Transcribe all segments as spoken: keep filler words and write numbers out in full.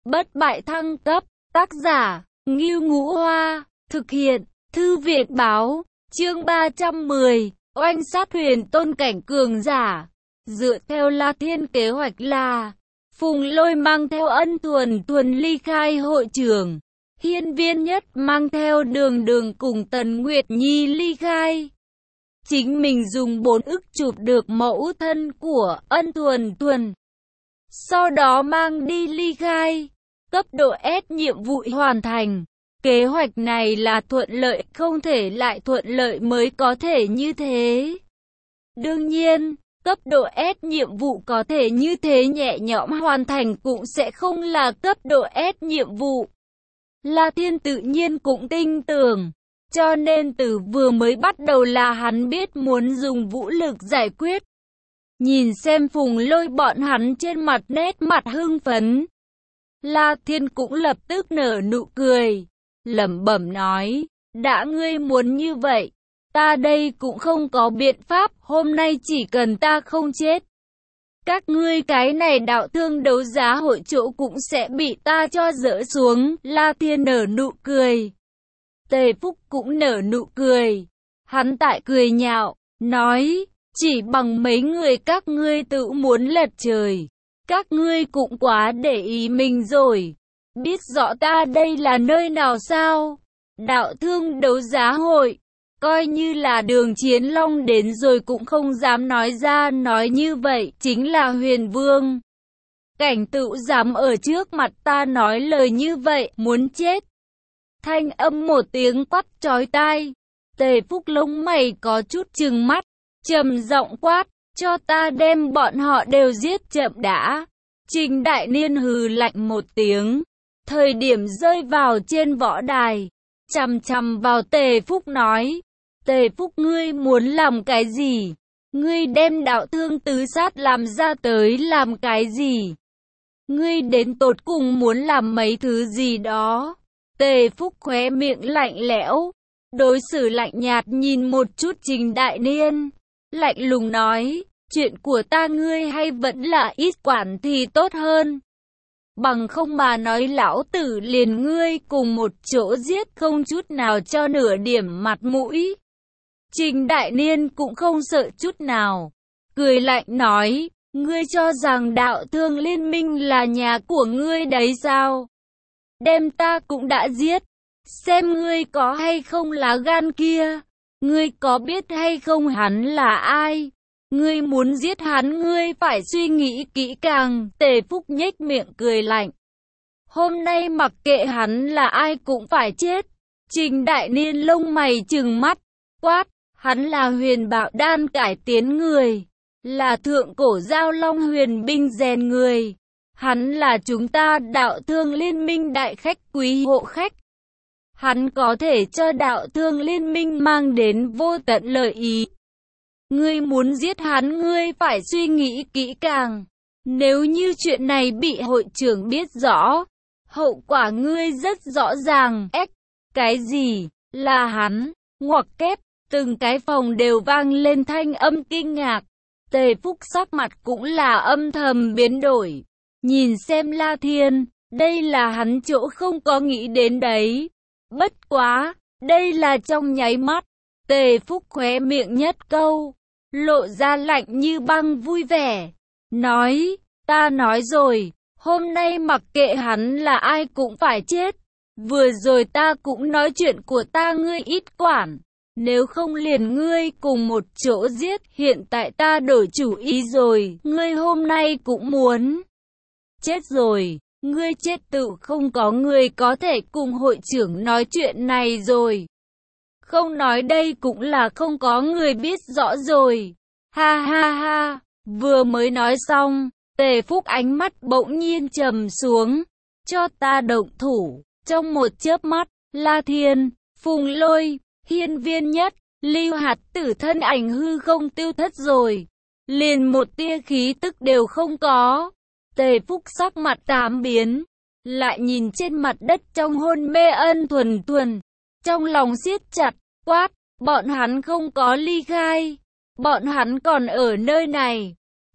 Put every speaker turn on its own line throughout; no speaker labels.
Bất bại thăng cấp, tác giả, Ngưu Ngũ Hoa, thực hiện, Thư viện báo, chương ba trăm mười, oanh sát huyền tôn cảnh cường giả. Dựa theo La Thiên kế hoạch là, Phùng Lôi mang theo Ân Thuần Thuần ly khai hội trường, Hiên Viên Nhất mang theo Đường Đường cùng Tần Nguyệt Nhi ly khai. Chính mình dùng bốn ức chụp được mẫu thân của Ân Thuần Thuần, sau đó mang đi ly khai. Cấp độ S nhiệm vụ hoàn thành. Kế hoạch này là thuận lợi, không thể lại thuận lợi mới có thể như thế. Đương nhiên, cấp độ S nhiệm vụ có thể như thế nhẹ nhõm hoàn thành cũng sẽ không là cấp độ S nhiệm vụ. La Thiên tự nhiên cũng tin tưởng, cho nên từ vừa mới bắt đầu là hắn biết muốn dùng vũ lực giải quyết. Nhìn xem Phùng Lôi bọn hắn trên mặt nét mặt hưng phấn, La Thiên cũng lập tức nở nụ cười, lẩm bẩm nói, đã ngươi muốn như vậy, ta đây cũng không có biện pháp, hôm nay chỉ cần ta không chết, các ngươi cái này đạo thương đấu giá hội chỗ cũng sẽ bị ta cho dỡ xuống. La Thiên nở nụ cười. Tề Phúc cũng nở nụ cười. Hắn tại cười nhạo, nói, chỉ bằng mấy người các ngươi tự muốn lật trời. Các ngươi cũng quá để ý mình rồi. Biết rõ ta đây là nơi nào sao? Đạo thương đấu giá hội. Coi như là Đường Chiến Long đến rồi cũng không dám nói ra nói như vậy. Chính là Huyền Vương Cảnh Tựu dám ở trước mặt ta nói lời như vậy, muốn chết. Thanh âm một tiếng quát chói tai. Tề Phúc lông mày có chút trừng mắt, trầm giọng quát, cho ta đem bọn họ đều giết chậm đã. Trình Đại Niên hừ lạnh một tiếng, thời điểm rơi vào trên võ đài, chằm chằm vào Tề Phúc nói, Tề Phúc ngươi muốn làm cái gì? Ngươi đem đạo thương tứ sát làm ra tới làm cái gì? Ngươi đến tột cùng muốn làm mấy thứ gì đó? Tề Phúc khóe miệng lạnh lẽo, đối xử lạnh nhạt nhìn một chút Trình Đại Niên, lạnh lùng nói, chuyện của ta ngươi hay vẫn là ít quản thì tốt hơn. Bằng không mà nói lão tử liền ngươi cùng một chỗ giết không chút nào cho nửa điểm mặt mũi. Trình Đại Niên cũng không sợ chút nào, cười lạnh nói, ngươi cho rằng đạo thương liên minh là nhà của ngươi đấy sao? Đem ta cũng đã giết, xem ngươi có hay không lá gan kia, ngươi có biết hay không hắn là ai? Ngươi muốn giết hắn ngươi phải suy nghĩ kỹ càng. Tề Phúc nhếch miệng cười lạnh. Hôm nay mặc kệ hắn là ai cũng phải chết. Trình Đại Niên lông mày trừng mắt, quát, hắn là huyền bạo đan cải tiến người, là thượng cổ giao long huyền binh rèn người. Hắn là chúng ta đạo thương liên minh đại khách quý hộ khách. Hắn có thể cho đạo thương liên minh mang đến vô tận lợi ý. Ngươi muốn giết hắn ngươi phải suy nghĩ kỹ càng. Nếu như chuyện này bị hội trưởng biết rõ, hậu quả ngươi rất rõ ràng. Ếch, cái gì? Là hắn? Ngoặc kép, từng cái phòng đều vang lên thanh âm kinh ngạc. Tề Phúc sắc mặt cũng là âm thầm biến đổi. Nhìn xem La Thiên, đây là hắn chỗ không có nghĩ đến đấy. Bất quá, đây là trong nháy mắt. Tề Phúc khóe miệng nhất câu, lộ ra lạnh như băng vui vẻ, nói, ta nói rồi, hôm nay mặc kệ hắn là ai cũng phải chết. Vừa rồi ta cũng nói chuyện của ta ngươi ít quản, nếu không liền ngươi cùng một chỗ giết. Hiện tại ta đổi chủ ý rồi, ngươi hôm nay cũng muốn chết rồi. Ngươi chết tự không có người có thể cùng hội trưởng nói chuyện này rồi. Không nói đây cũng là không có người biết rõ rồi. Ha ha ha, vừa mới nói xong, Tề Phúc ánh mắt bỗng nhiên trầm xuống. Cho ta động thủ. Trong một chớp mắt, La Thiên, Phùng Lôi, Hiên Viên Nhất, Lưu Hạt Tử thân ảnh hư không tiêu thất rồi. Liền một tia khí tức đều không có. Tề Phúc sắc mặt tám biến, lại nhìn trên mặt đất trong hôn mê Ân Thuần Thuần, trong lòng siết chặt, quát, bọn hắn không có ly khai, bọn hắn còn ở nơi này.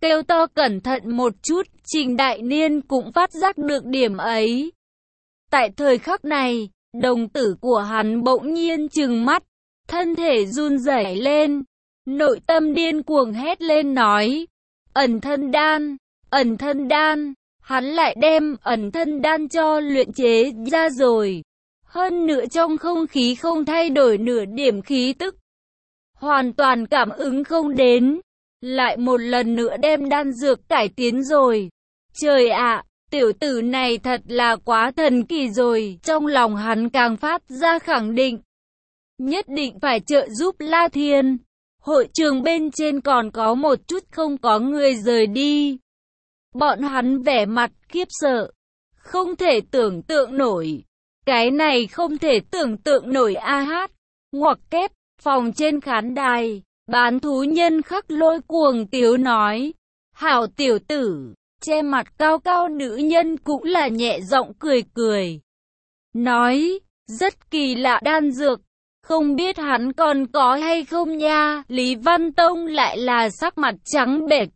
kêu to cẩn thận một chút, Trình Đại Niên cũng phát giác được điểm ấy. Tại thời khắc này, đồng tử của hắn bỗng nhiên trừng mắt, thân thể run rẩy lên, nội tâm điên cuồng hét lên nói, ẩn thân đan, ẩn thân đan, hắn lại đem ẩn thân đan cho luyện chế ra rồi. Hơn nữa trong không khí không thay đổi nửa điểm khí tức, hoàn toàn cảm ứng không đến, lại một lần nữa đem đan dược cải tiến rồi. Trời ạ, tiểu tử này thật là quá thần kỳ rồi, trong lòng hắn càng phát ra khẳng định. Nhất định phải trợ giúp La Thiên. Hội trường bên trên còn có một chút không có người rời đi. Bọn hắn vẻ mặt khiếp sợ, không thể tưởng tượng nổi. Cái này không thể tưởng tượng nổi a hát. Ngoặc kép, phòng trên khán đài, bán thú nhân Khắc Lôi cuồng tiếu nói. Hảo tiểu tử, che mặt cao cao nữ nhân cũng là nhẹ giọng cười cười. Nói, rất kỳ lạ đan dược, không biết hắn còn có hay không nha. Lý Văn Tông lại là sắc mặt trắng bệch.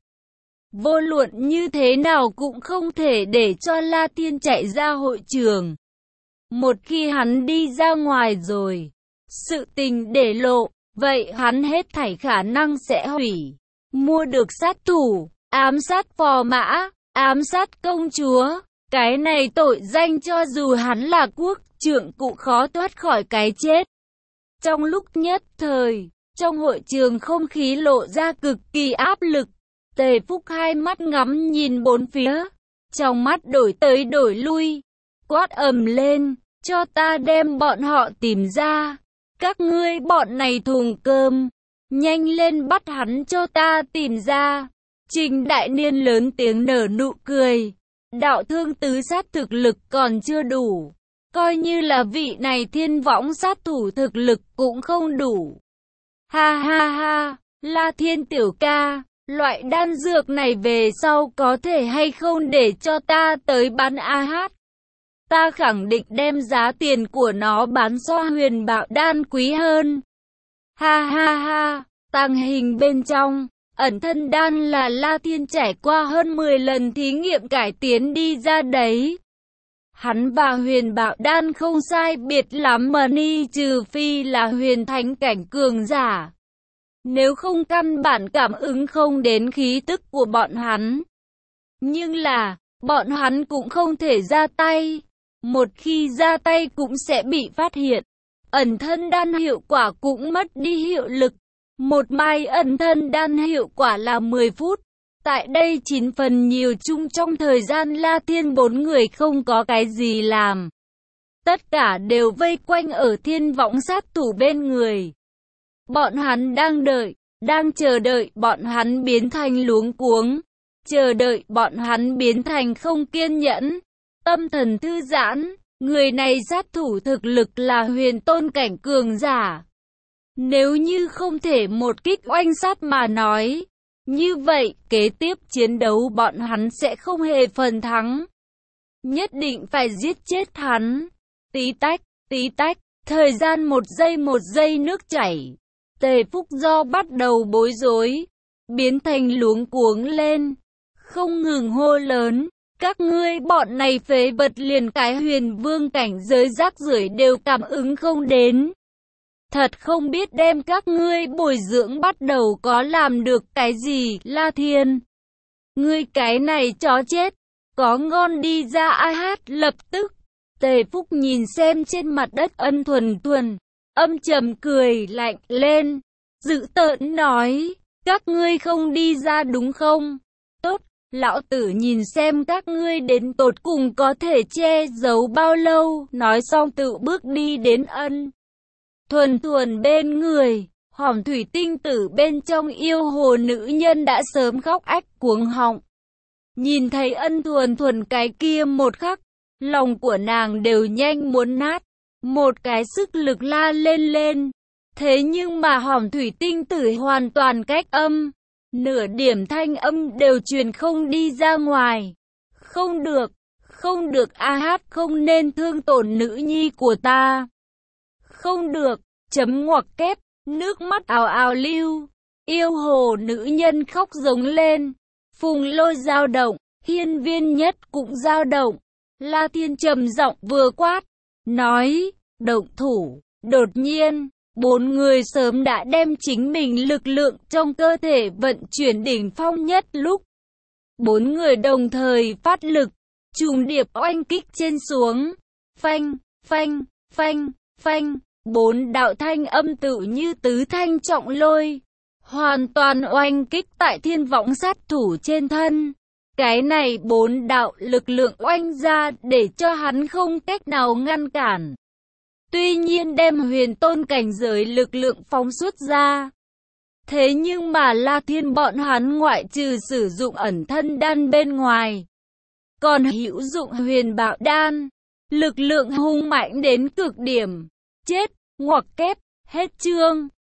Vô luận như thế nào cũng không thể để cho La Thiên chạy ra hội trường. Một khi hắn đi ra ngoài rồi, sự tình để lộ, vậy hắn hết thảy khả năng sẽ hủy. Mua được sát thủ, ám sát phò mã, ám sát công chúa. Cái này tội danh cho dù hắn là quốc trượng cũng khó thoát khỏi cái chết. Trong lúc nhất thời, trong hội trường không khí lộ ra cực kỳ áp lực. Tề Phúc hai mắt ngắm nhìn bốn phía, trong mắt đổi tới đổi lui, quát ầm lên, cho ta đem bọn họ tìm ra. Các ngươi bọn này thùng cơm, nhanh lên bắt hắn cho ta tìm ra. Trình Đại Niên lớn tiếng nở nụ cười, đạo thương tứ sát thực lực còn chưa đủ. Coi như là vị này thiên võng sát thủ thực lực cũng không đủ. Ha ha ha, La Thiên tiểu ca, loại đan dược này về sau có thể hay không để cho ta tới bán a hát. Ta khẳng định đem giá tiền của nó bán so huyền bảo đan quý hơn. Ha ha ha, tàng hình bên trong, ẩn thân đan là La Thiên trải qua hơn mười lần thí nghiệm cải tiến đi ra đấy. Hắn và huyền bảo đan không sai biệt lắm mà ni trừ phi là huyền thánh cảnh cường giả. Nếu không căn bản cảm ứng không đến khí tức của bọn hắn. Nhưng là, bọn hắn cũng không thể ra tay. Một khi ra tay cũng sẽ bị phát hiện. Ẩn thân đan hiệu quả cũng mất đi hiệu lực. Một mai ẩn thân đan hiệu quả là mười phút. Tại đây chín phần nhiều chung trong thời gian La Thiên bốn người không có cái gì làm. Tất cả đều vây quanh ở thiên võng sát thủ bên người. Bọn hắn đang đợi, đang chờ đợi bọn hắn biến thành luống cuống. Chờ đợi bọn hắn biến thành không kiên nhẫn. Tâm thần thư giãn, người này sát thủ thực lực là huyền tôn cảnh cường giả. Nếu như không thể một kích oanh sát mà nói, như vậy kế tiếp chiến đấu bọn hắn sẽ không hề phần thắng. Nhất định phải giết chết hắn. Tí tách, tí tách, thời gian một giây một giây nước chảy. Tề Phúc Do bắt đầu bối rối, biến thành luống cuống lên, không ngừng hô lớn. Các ngươi bọn này phế vật liền cái huyền vương cảnh giới rác rưởi đều cảm ứng không đến. Thật không biết đem các ngươi bồi dưỡng bắt đầu có làm được cái gì, La Thiên. Ngươi cái này chó chết, có ngon đi ra a hát lập tức. Tề Phúc nhìn xem trên mặt đất Ân Thuần Thuần, âm trầm cười lạnh lên, dữ tợn nói, các ngươi không đi ra đúng không? Tốt, lão tử nhìn xem các ngươi đến tột cùng có thể che giấu bao lâu, nói xong tự bước đi đến Ân Thuần Thuần bên người. Hòm thủy tinh tử bên trong yêu hồ nữ nhân đã sớm khóc ách cuống họng. Nhìn thấy Ân Thuần Thuần cái kia một khắc, lòng của nàng đều nhanh muốn nát. Một cái sức lực la lên lên. Thế nhưng mà hòm thủy tinh tử hoàn toàn cách âm. Nửa điểm thanh âm đều truyền không đi ra ngoài. Không được, không được a hát không nên thương tổn nữ nhi của ta. Không được, chấm ngoặc kép, nước mắt ào ào lưu. Yêu hồ nữ nhân khóc giống lên. Phùng Lôi dao động, hiên viên nhất cũng dao động. La Thiên trầm giọng vừa quát, nói, động thủ. Đột nhiên, bốn người sớm đã đem chính mình lực lượng trong cơ thể vận chuyển đỉnh phong nhất lúc. Bốn người đồng thời phát lực, trùng điệp oanh kích trên xuống. Phanh, phanh, phanh, phanh, bốn đạo thanh âm tự như tứ thanh trọng lôi. Hoàn toàn oanh kích tại thiên võng sát thủ trên thân. Cái này bốn đạo lực lượng oanh ra để cho hắn không cách nào ngăn cản. Tuy nhiên đem huyền tôn cảnh giới lực lượng phóng xuất ra. Thế nhưng mà La Thiên bọn hắn ngoại trừ sử dụng ẩn thân đan bên ngoài, còn hữu dụng huyền bạo đan. Lực lượng hung mạnh đến cực điểm. Chết, ngoặc kép, hết chương.